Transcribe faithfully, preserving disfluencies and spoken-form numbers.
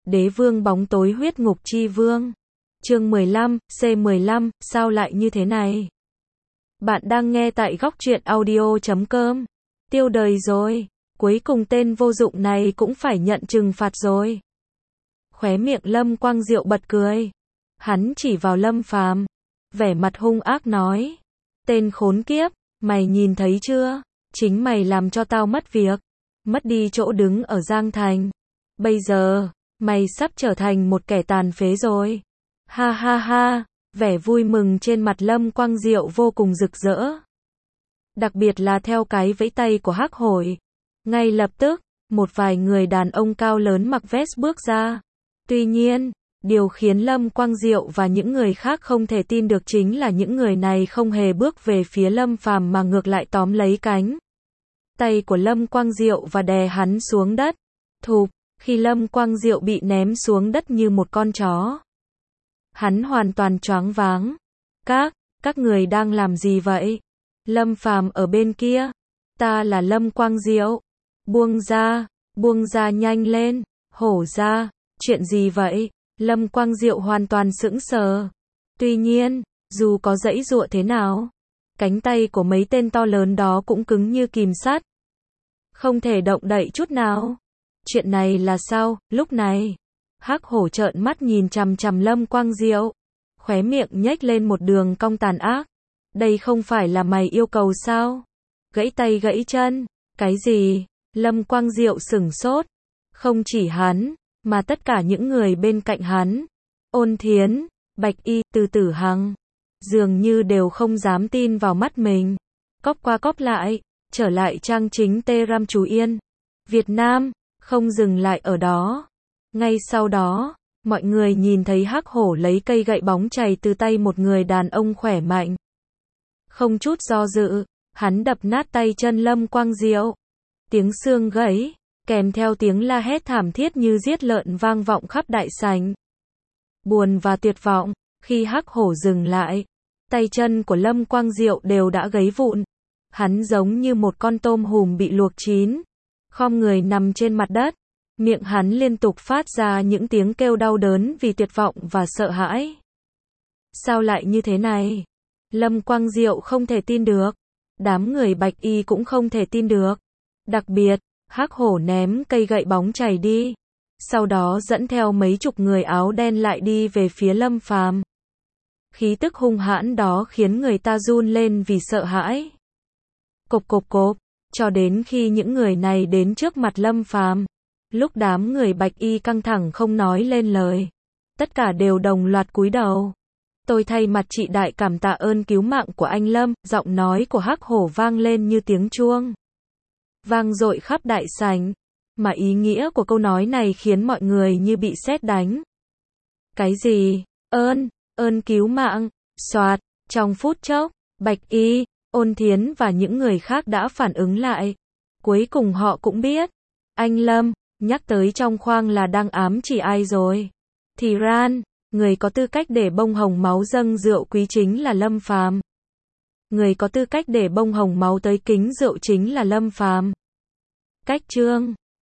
Đế vương bóng tối huyết ngục chi vương. Chương mười lăm, C mười lăm, sao lại như thế này? Bạn đang nghe tại góc truyện audio chấm com. Tiêu đời rồi, cuối cùng tên vô dụng này cũng phải nhận trừng phạt rồi. Khóe miệng Lâm Quang Diệu bật cười. Hắn chỉ vào Lâm Phàm, vẻ mặt hung ác nói: "Tên khốn kiếp, mày nhìn thấy chưa? Chính mày làm cho tao mất việc, mất đi chỗ đứng ở Giang Thành. Bây giờ, mày sắp trở thành một kẻ tàn phế rồi." Ha ha ha, vẻ vui mừng trên mặt Lâm Quang Diệu vô cùng rực rỡ. Đặc biệt là theo cái vẫy tay của Hắc Hổ. Ngay lập tức, một vài người đàn ông cao lớn mặc vest bước ra. Tuy nhiên, điều khiến Lâm Quang Diệu và những người khác không thể tin được chính là những người này không hề bước về phía Lâm Phàm mà ngược lại tóm lấy cánh tay của Lâm Quang Diệu và đè hắn xuống đất. Thụp, khi Lâm Quang Diệu bị ném xuống đất như một con chó, hắn hoàn toàn choáng váng. Các, các người đang làm gì vậy? Lâm Phàm ở bên kia. Ta là Lâm Quang Diệu. Buông ra, buông ra nhanh lên. Hổ ra, chuyện gì vậy? Lâm Quang Diệu hoàn toàn sững sờ. Tuy nhiên, dù có giãy giụa thế nào, cánh tay của mấy tên to lớn đó cũng cứng như kìm sắt, không thể động đậy chút nào. Chuyện này là sao? Lúc này, Hắc Hổ trợn mắt nhìn chằm chằm Lâm Quang Diệu, khóe miệng nhếch lên một đường cong tàn ác. Đây không phải là mày yêu cầu sao? Gãy tay gãy chân, cái gì? Lâm Quang Diệu sửng sốt. Không chỉ hắn, mà tất cả những người bên cạnh hắn, Ôn Thiến, Bạch Y, Từ Tử Hằng, dường như đều không dám tin vào mắt mình. Cóp qua cóp lại, trở lại trang chính Tê Ram Chú Yên, Việt Nam, không dừng lại ở đó. Ngay sau đó, mọi người nhìn thấy Hắc Hổ lấy cây gậy bóng chày từ tay một người đàn ông khỏe mạnh. Không chút do dự, hắn đập nát tay chân Lâm Quang Diệu. Tiếng xương gãy, kèm theo tiếng la hét thảm thiết như giết lợn vang vọng khắp đại sảnh. Buồn và tuyệt vọng, khi Hắc Hổ dừng lại, tay chân của Lâm Quang Diệu đều đã gãy vụn. Hắn giống như một con tôm hùm bị luộc chín, khom người nằm trên mặt đất. Miệng hắn liên tục phát ra những tiếng kêu đau đớn vì tuyệt vọng và sợ hãi. Sao lại như thế này? Lâm Quang Diệu không thể tin được. Đám người Bạch Y cũng không thể tin được. Đặc biệt, Hắc Hổ ném cây gậy bóng chày đi, sau đó dẫn theo mấy chục người áo đen lại đi về phía Lâm Phàm. Khí tức hung hãn đó khiến người ta run lên vì sợ hãi. Cộp cộp cộp, cho đến khi những người này đến trước mặt Lâm Phàm, lúc đám người Bạch Y căng thẳng không nói lên lời, tất cả đều đồng loạt cúi đầu. Tôi thay mặt chị đại cảm tạ ơn cứu mạng của anh Lâm. Giọng nói của Hắc Hổ vang lên như tiếng chuông, vang dội khắp đại sảnh, mà ý nghĩa của câu nói này khiến mọi người như bị sét đánh. Cái gì? Ơn, ơn cứu mạng? Soạt, trong phút chốc, Bạch Y, Ôn Thiến và những người khác đã phản ứng lại. Cuối cùng họ cũng biết, anh Lâm nhắc tới trong khoang là đang ám chỉ ai rồi. Thì ran, người có tư cách để bông hồng máu dâng rượu quý chính là Lâm Phàm. Người có tư cách để bông hồng máu tới kính rượu chính là Lâm Phàm. Cách chương